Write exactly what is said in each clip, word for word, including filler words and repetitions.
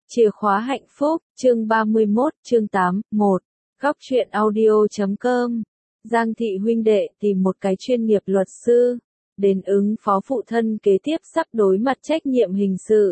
Chìa khóa hạnh phúc, chương ba mươi mốt, chương tám, một. Góc truyện audio chấm com. Giang thị huynh đệ tìm một cái chuyên nghiệp luật sư, đến ứng phó phụ thân kế tiếp sắp đối mặt trách nhiệm hình sự.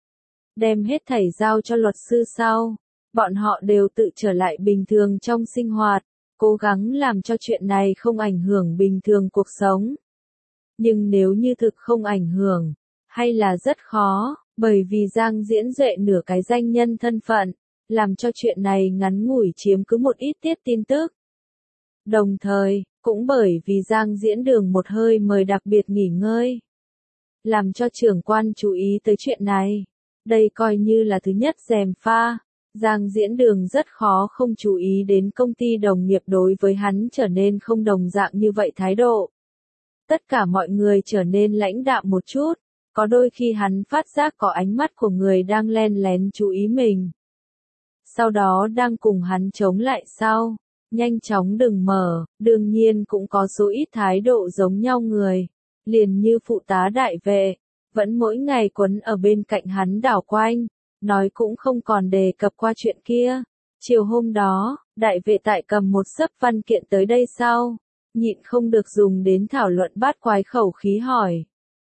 Đem hết thảy giao cho luật sư sau, bọn họ đều tự trở lại bình thường trong sinh hoạt, cố gắng làm cho chuyện này không ảnh hưởng bình thường cuộc sống. Nhưng nếu như thực không ảnh hưởng, hay là rất khó, bởi vì Giang Diễn Duệ nửa cái danh nhân thân phận, làm cho chuyện này ngắn ngủi chiếm cứ một ít tiết tin tức. Đồng thời, cũng bởi vì Giang Diễn Đường một hơi mời đặc biệt nghỉ ngơi, làm cho trưởng quan chú ý tới chuyện này. Đây coi như là thứ nhất gièm pha. Giang Diễn Đường rất khó không chú ý đến công ty đồng nghiệp đối với hắn trở nên không đồng dạng như vậy thái độ. Tất cả mọi người trở nên lãnh đạm một chút, có đôi khi hắn phát giác có ánh mắt của người đang len lén chú ý mình. Sau đó đang cùng hắn chống lại sau, nhanh chóng đừng mở, đương nhiên cũng có số ít thái độ giống nhau người, liền như phụ tá đại vệ, vẫn mỗi ngày quấn ở bên cạnh hắn đảo quanh, nói cũng không còn đề cập qua chuyện kia. Chiều hôm đó, đại vệ tại cầm một xấp văn kiện tới đây sau, nhịn không được dùng đến thảo luận bát quái khẩu khí hỏi.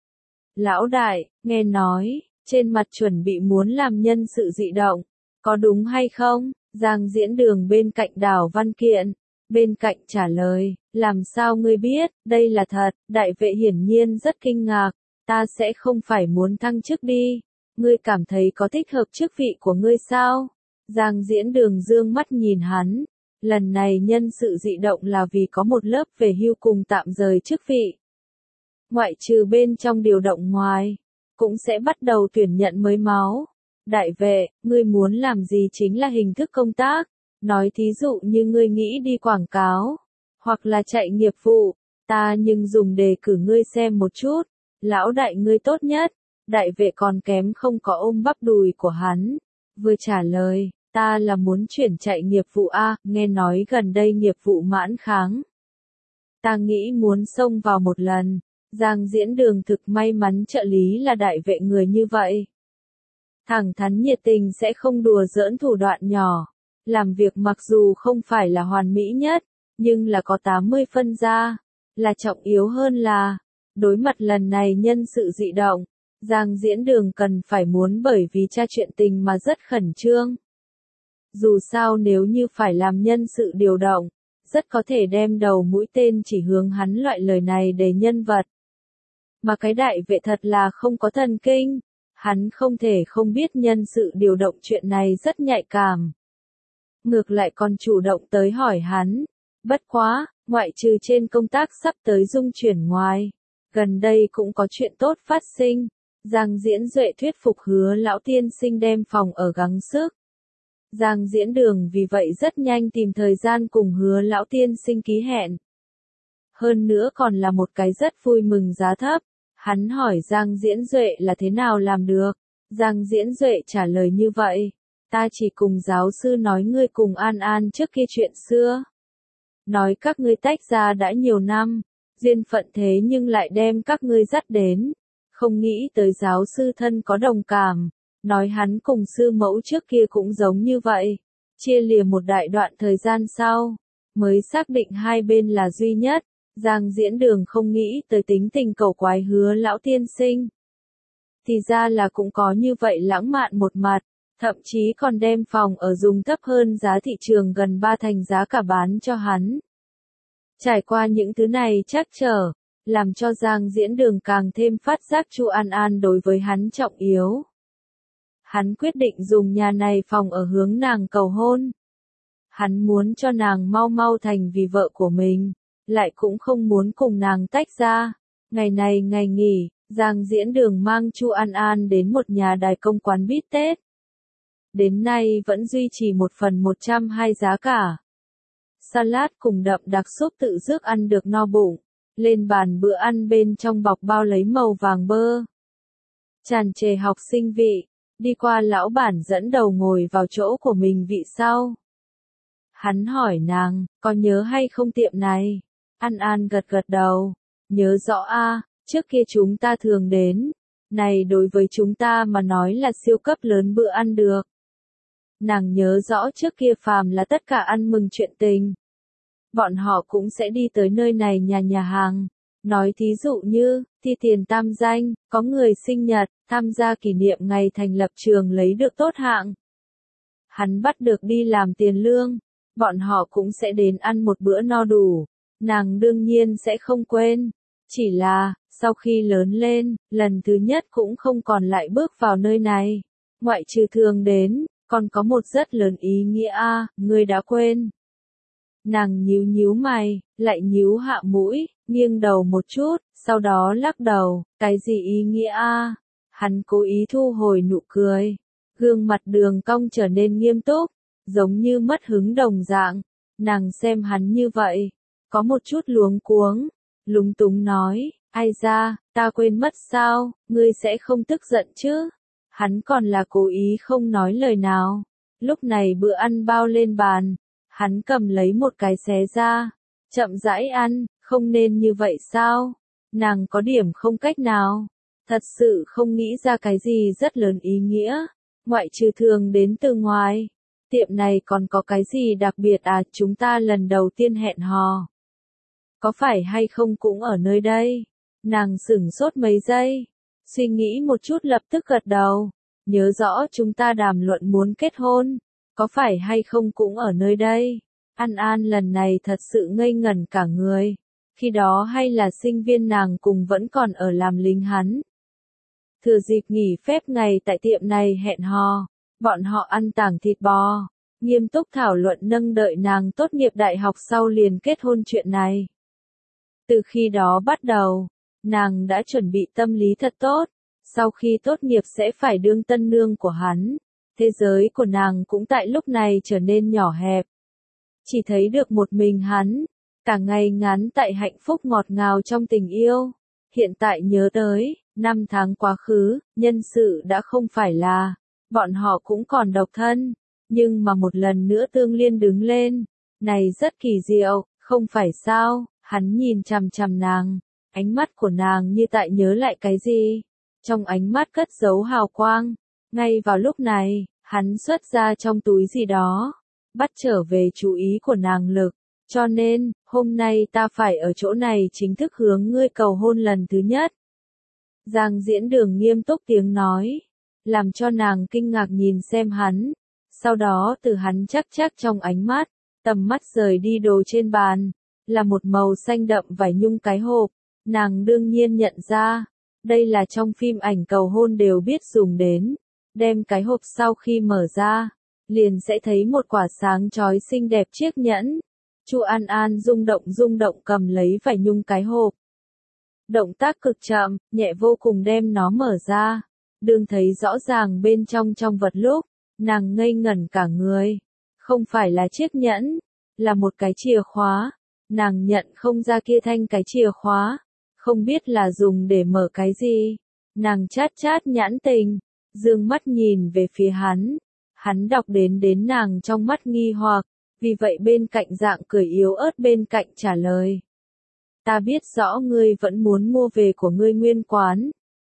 Lão đại, nghe nói, trên mặt chuẩn bị muốn làm nhân sự dị động, có đúng hay không? Giang Diễn Đường bên cạnh đảo văn kiện, bên cạnh trả lời, làm sao ngươi biết, đây là thật. Đại vệ hiển nhiên rất kinh ngạc, ta sẽ không phải muốn thăng chức đi, ngươi cảm thấy có thích hợp chức vị của ngươi sao? Giang Diễn Đường dương mắt nhìn hắn, lần này nhân sự dị động là vì có một lớp về hưu cùng tạm rời chức vị. Ngoại trừ bên trong điều động ngoài, cũng sẽ bắt đầu tuyển nhận mới máu. Đại vệ, ngươi muốn làm gì chính là hình thức công tác, nói thí dụ như ngươi nghĩ đi quảng cáo, hoặc là chạy nghiệp vụ, ta nhưng dùng đề cử ngươi xem một chút, lão đại ngươi tốt nhất. Đại vệ còn kém không có ôm bắp đùi của hắn, vừa trả lời, ta là muốn chuyển chạy nghiệp vụ A, nghe nói gần đây nghiệp vụ mãn kháng. Ta nghĩ muốn xông vào một lần. Giang Diễn Đường thực may mắn trợ lý là đại vệ người như vậy. Thẳng thắn nhiệt tình sẽ không đùa giỡn thủ đoạn nhỏ. Làm việc mặc dù không phải là hoàn mỹ nhất, nhưng là có tám mươi phân ra. Là trọng yếu hơn là, đối mặt lần này nhân sự dị động, Giang Diễn Đường cần phải muốn bởi vì tra chuyện tình mà rất khẩn trương. Dù sao nếu như phải làm nhân sự điều động, rất có thể đem đầu mũi tên chỉ hướng hắn loại lời này để nhân vật. Mà cái đại vệ thật là không có thần kinh, hắn không thể không biết nhân sự điều động chuyện này rất nhạy cảm. Ngược lại còn chủ động tới hỏi hắn, bất quá, ngoại trừ trên công tác sắp tới dung chuyển ngoài, gần đây cũng có chuyện tốt phát sinh. Giang Diễn Duệ thuyết phục Hứa lão tiên sinh đem phòng ở gắng sức. Giang Diễn Đường vì vậy rất nhanh tìm thời gian cùng Hứa lão tiên sinh ký hẹn. Hơn nữa còn là một cái rất vui mừng giá thấp. Hắn hỏi Giang Diễn Duệ là thế nào làm được. Giang Diễn Duệ trả lời như vậy, ta chỉ cùng giáo sư nói ngươi cùng An An trước kia chuyện xưa. Nói các ngươi tách ra đã nhiều năm, duyên phận thế nhưng lại đem các ngươi dắt đến. Không nghĩ tới giáo sư thân có đồng cảm, nói hắn cùng sư mẫu trước kia cũng giống như vậy. Chia lìa một đại đoạn thời gian sau, mới xác định hai bên là duy nhất. Giang Diễn Đường không nghĩ tới tính tình cầu quái Hứa lão tiên sinh. Thì ra là cũng có như vậy lãng mạn một mặt, thậm chí còn đem phòng ở dùng thấp hơn giá thị trường gần ba thành giá cả bán cho hắn. Trải qua những thứ này trắc trở, làm cho Giang Diễn Đường càng thêm phát giác Chu An An đối với hắn trọng yếu. Hắn quyết định dùng nhà này phòng ở hướng nàng cầu hôn. Hắn muốn cho nàng mau mau thành vì vợ của mình, lại cũng không muốn cùng nàng tách ra. Ngày này ngày nghỉ, Giang Diễn Đường mang Chu An An đến một nhà đài công quán bít tết. Đến nay vẫn duy trì một phần một trăm hai giá cả. Salad cùng đậm đặc súp tự rước ăn được no bụng. Lên bàn bữa ăn bên trong bọc bao lấy màu vàng bơ. Tràn trề học sinh vị, đi qua lão bản dẫn đầu ngồi vào chỗ của mình vị sau. Hắn hỏi nàng, có nhớ hay không tiệm này? An An gật gật đầu, nhớ rõ a, trước kia chúng ta thường đến, này đối với chúng ta mà nói là siêu cấp lớn bữa ăn được. Nàng nhớ rõ trước kia phàm là tất cả ăn mừng chuyện tình, bọn họ cũng sẽ đi tới nơi này nhà nhà hàng. Nói thí dụ như, thi tiền tam danh, có người sinh nhật, tham gia kỷ niệm ngày thành lập trường lấy được tốt hạng. Hắn bắt được đi làm tiền lương, bọn họ cũng sẽ đến ăn một bữa no đủ. Nàng đương nhiên sẽ không quên. Chỉ là, sau khi lớn lên, lần thứ nhất cũng không còn lại bước vào nơi này. Ngoại trừ thường đến, còn có một rất lớn ý nghĩa a, ngươi đã quên. Nàng nhíu nhíu mày, lại nhíu hạ mũi, nghiêng đầu một chút, sau đó lắc đầu, cái gì ý nghĩa a? Hắn cố ý thu hồi nụ cười, gương mặt đường cong trở nên nghiêm túc, giống như mất hứng đồng dạng. Nàng xem hắn như vậy, có một chút luống cuống, lúng túng nói, ai ra, ta quên mất sao, ngươi sẽ không tức giận chứ? Hắn còn là cố ý không nói lời nào. Lúc này bữa ăn bao lên bàn, hắn cầm lấy một cái xé ra, chậm rãi ăn, không nên như vậy sao? Nàng có điểm không cách nào, thật sự không nghĩ ra cái gì rất lớn ý nghĩa, ngoại trừ thường đến từ ngoài. Tiệm này còn có cái gì đặc biệt à, chúng ta lần đầu tiên hẹn hò. Có phải hay không cũng ở nơi đây? Nàng sửng sốt mấy giây, suy nghĩ một chút lập tức gật đầu, nhớ rõ chúng ta đàm luận muốn kết hôn, có phải hay không cũng ở nơi đây? An An lần này thật sự ngây ngẩn cả người, khi đó hay là sinh viên nàng cùng vẫn còn ở làm lính hắn. Thừa dịp nghỉ phép ngày tại tiệm này hẹn hò, bọn họ ăn tảng thịt bò, nghiêm túc thảo luận nâng đợi nàng tốt nghiệp đại học sau liền kết hôn chuyện này. Từ khi đó bắt đầu, nàng đã chuẩn bị tâm lý thật tốt, sau khi tốt nghiệp sẽ phải đương tân nương của hắn. Thế giới của nàng cũng tại lúc này trở nên nhỏ hẹp. Chỉ thấy được một mình hắn, cả ngày ngắn tại hạnh phúc ngọt ngào trong tình yêu. Hiện tại nhớ tới, năm tháng quá khứ, nhân sự đã không phải là, bọn họ cũng còn độc thân, nhưng mà một lần nữa tương liên đứng lên. Này rất kỳ diệu, không phải sao? Hắn nhìn chằm chằm nàng, ánh mắt của nàng như tại nhớ lại cái gì. Trong ánh mắt cất giấu hào quang. Ngay vào lúc này, hắn xuất ra trong túi gì đó, bắt trở về chú ý của nàng lực. Cho nên, hôm nay ta phải ở chỗ này chính thức hướng ngươi cầu hôn lần thứ nhất. Giang Diễn Đường nghiêm túc tiếng nói, làm cho nàng kinh ngạc nhìn xem hắn. Sau đó từ hắn chắc chắc trong ánh mắt, tầm mắt rời đi đồ trên bàn, là một màu xanh đậm vải nhung cái hộp. Nàng đương nhiên nhận ra, đây là trong phim ảnh cầu hôn đều biết dùng đến. Đem cái hộp sau khi mở ra, liền sẽ thấy một quả sáng chói xinh đẹp chiếc nhẫn. Chu An An rung động rung động cầm lấy vải nhung cái hộp. Động tác cực chậm, nhẹ vô cùng đem nó mở ra. Đương thấy rõ ràng bên trong trong vật lúc, nàng ngây ngẩn cả người. Không phải là chiếc nhẫn, là một cái chìa khóa. Nàng nhận không ra kia thanh cái chìa khóa, không biết là dùng để mở cái gì. Nàng chát chát nhãn tình, dương mắt nhìn về phía hắn. Hắn đọc đến đến nàng trong mắt nghi hoặc, vì vậy bên cạnh dạng cười yếu ớt bên cạnh trả lời. Ta biết rõ ngươi vẫn muốn mua về của ngươi nguyên quán.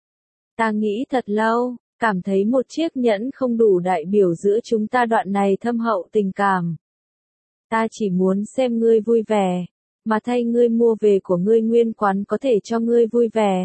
Ta nghĩ thật lâu, cảm thấy một chiếc nhẫn không đủ đại biểu giữa chúng ta đoạn này thâm hậu tình cảm. Ta chỉ muốn xem ngươi vui vẻ, mà thay ngươi mua về của ngươi nguyên quán có thể cho ngươi vui vẻ.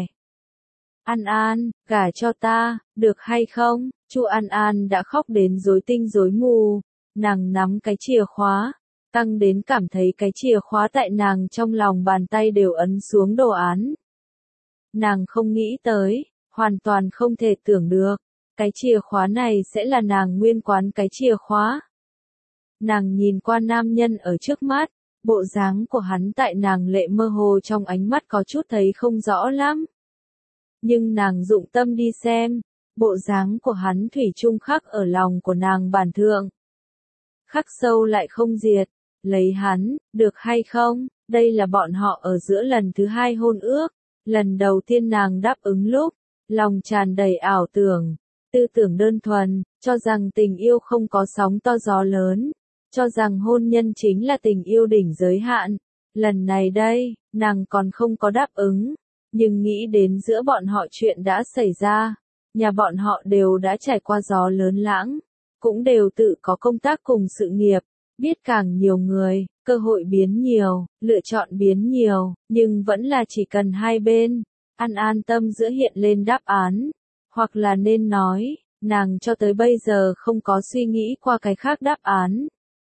An An, gả cho ta, được hay không? Chu An An đã khóc đến rối tinh rối mù, nàng nắm cái chìa khóa, tăng đến cảm thấy cái chìa khóa tại nàng trong lòng bàn tay đều ấn xuống đồ án. Nàng không nghĩ tới, hoàn toàn không thể tưởng được, cái chìa khóa này sẽ là nàng nguyên quán cái chìa khóa. Nàng nhìn qua nam nhân ở trước mắt, bộ dáng của hắn tại nàng lệ mơ hồ trong ánh mắt có chút thấy không rõ lắm. Nhưng nàng dụng tâm đi xem, bộ dáng của hắn thủy chung khắc ở lòng của nàng bản thượng. Khắc sâu lại không diệt, lấy hắn, được hay không? Đây là bọn họ ở giữa lần thứ hai hôn ước. Lần đầu tiên nàng đáp ứng lúc, lòng tràn đầy ảo tưởng, tư tưởng đơn thuần, cho rằng tình yêu không có sóng to gió lớn, cho rằng hôn nhân chính là tình yêu đỉnh giới hạn. Lần này đây, nàng còn không có đáp ứng, nhưng nghĩ đến giữa bọn họ chuyện đã xảy ra, nhà bọn họ đều đã trải qua gió lớn lãng, cũng đều tự có công tác cùng sự nghiệp, biết càng nhiều người, cơ hội biến nhiều, lựa chọn biến nhiều, nhưng vẫn là chỉ cần hai bên, ăn an tâm giữa hiện lên đáp án, hoặc là nên nói, nàng cho tới bây giờ không có suy nghĩ qua cái khác đáp án.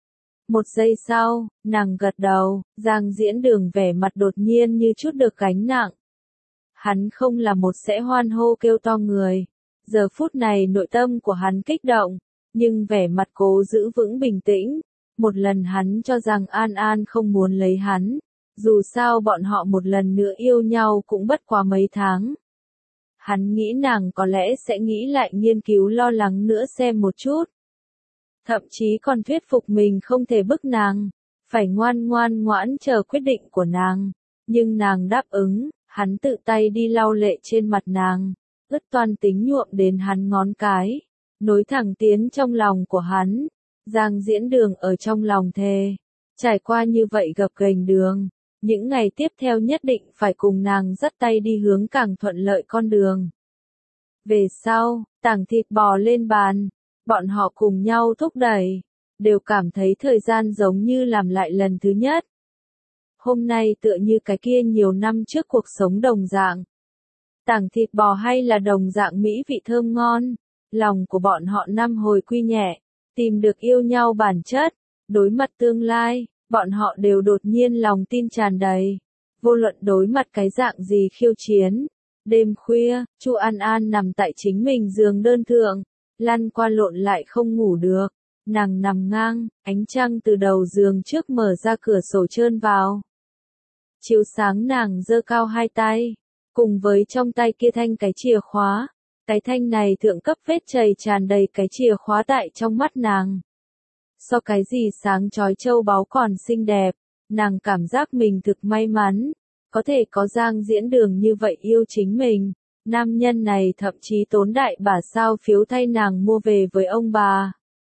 Một giây sau, nàng gật đầu, Giang Diễn Đường vẻ mặt đột nhiên như chút được gánh nặng. Hắn không là một sẽ hoan hô kêu to người. Giờ phút này nội tâm của hắn kích động, nhưng vẻ mặt cố giữ vững bình tĩnh. Một lần hắn cho rằng An An không muốn lấy hắn. Dù sao bọn họ một lần nữa yêu nhau cũng bất quá mấy tháng. Hắn nghĩ nàng có lẽ sẽ nghĩ lại nghiên cứu lo lắng nữa xem một chút. Thậm chí còn thuyết phục mình không thể bức nàng, phải ngoan ngoan ngoãn chờ quyết định của nàng. Nhưng nàng đáp ứng, hắn tự tay đi lau lệ trên mặt nàng, ướt toan tính nhuộm đến hắn ngón cái, nối thẳng tiến trong lòng của hắn. Giang Diễn Đường ở trong lòng thề, trải qua như vậy gập ghềnh đường, những ngày tiếp theo nhất định phải cùng nàng dắt tay đi hướng càng thuận lợi con đường. Về sau, tảng thịt bò lên bàn, bọn họ cùng nhau thúc đẩy, đều cảm thấy thời gian giống như làm lại lần thứ nhất. Hôm nay tựa như cái kia nhiều năm trước cuộc sống đồng dạng. Tảng thịt bò hay là đồng dạng mỹ vị thơm ngon, lòng của bọn họ năm hồi quy nhẹ, tìm được yêu nhau bản chất, đối mặt tương lai, bọn họ đều đột nhiên lòng tin tràn đầy. Vô luận đối mặt cái dạng gì khiêu chiến. Đêm khuya, Chu An An nằm tại chính mình giường đơn thượng, lăn qua lộn lại không ngủ được. Nàng nằm ngang, ánh trăng từ đầu giường trước mở ra cửa sổ trơn vào. Chiếu sáng nàng giơ cao hai tay, cùng với trong tay kia thanh cái chìa khóa. Cái thanh này thượng cấp vết chày tràn đầy cái chìa khóa tại trong mắt nàng. So cái gì sáng chói châu báu còn xinh đẹp, nàng cảm giác mình thực may mắn, có thể có Giang Diễn Đường như vậy yêu chính mình. Nam nhân này thậm chí tốn đại bả sao phiếu thay nàng mua về với ông bà.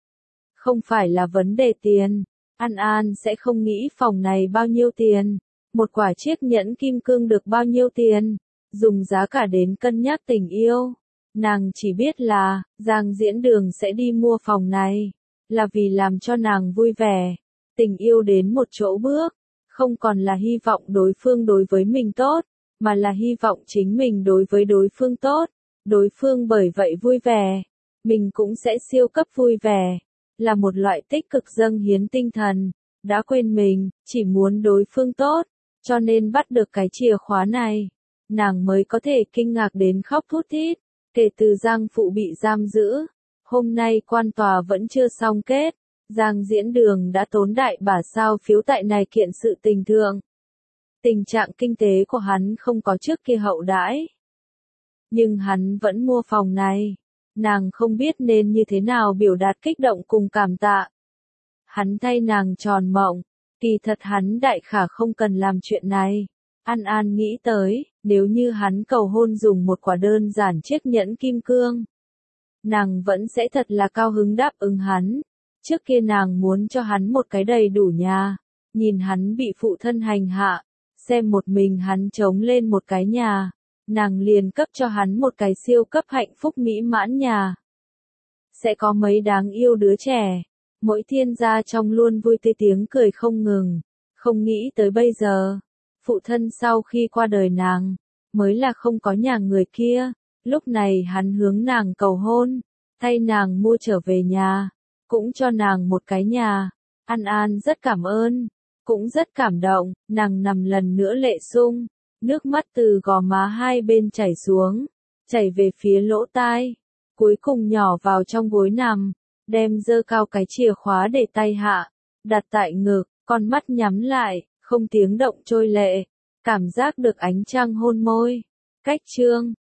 Không phải là vấn đề tiền, An An sẽ không nghĩ phòng này bao nhiêu tiền, một quả chiếc nhẫn kim cương được bao nhiêu tiền, dùng giá cả đến cân nhắc tình yêu. Nàng chỉ biết là, Giang Diễn Đường sẽ đi mua phòng này, là vì làm cho nàng vui vẻ. Tình yêu đến một chỗ bước, không còn là hy vọng đối phương đối với mình tốt, mà là hy vọng chính mình đối với đối phương tốt. Đối phương bởi vậy vui vẻ, mình cũng sẽ siêu cấp vui vẻ. Là một loại tích cực dâng hiến tinh thần, đã quên mình, chỉ muốn đối phương tốt, cho nên bắt được cái chìa khóa này. Nàng mới có thể kinh ngạc đến khóc thút thít. Kể từ Giang Phụ bị giam giữ, hôm nay quan tòa vẫn chưa xong kết, Giang Diễn Đường đã tốn đại bả sao phiếu tại này kiện sự tình thượng. Tình trạng kinh tế của hắn không có trước kia hậu đãi. Nhưng hắn vẫn mua phòng này. Nàng không biết nên như thế nào biểu đạt kích động cùng cảm tạ. Hắn thay nàng tròn mộng, kỳ thật hắn đại khả không cần làm chuyện này. An An nghĩ tới, nếu như hắn cầu hôn dùng một quả đơn giản chiếc nhẫn kim cương, nàng vẫn sẽ thật là cao hứng đáp ứng hắn. Trước kia nàng muốn cho hắn một cái đầy đủ nhà, nhìn hắn bị phụ thân hành hạ, xem một mình hắn chống lên một cái nhà, nàng liền cấp cho hắn một cái siêu cấp hạnh phúc mỹ mãn nhà. Sẽ có mấy đáng yêu đứa trẻ, mỗi thiên gia trong luôn vui tươi tiếng cười không ngừng, không nghĩ tới bây giờ. Phụ thân sau khi qua đời nàng, mới là không có nhà người kia, lúc này hắn hướng nàng cầu hôn, thay nàng mua trở về nhà, cũng cho nàng một cái nhà. An An rất cảm ơn, cũng rất cảm động, nàng nằm lần nữa lệ sung, nước mắt từ gò má hai bên chảy xuống, chảy về phía lỗ tai, cuối cùng nhỏ vào trong gối nằm, đem giơ cao cái chìa khóa để tay hạ, đặt tại ngực, con mắt nhắm lại. Không tiếng động trôi lệ, cảm giác được ánh trăng hôn môi. Cách chương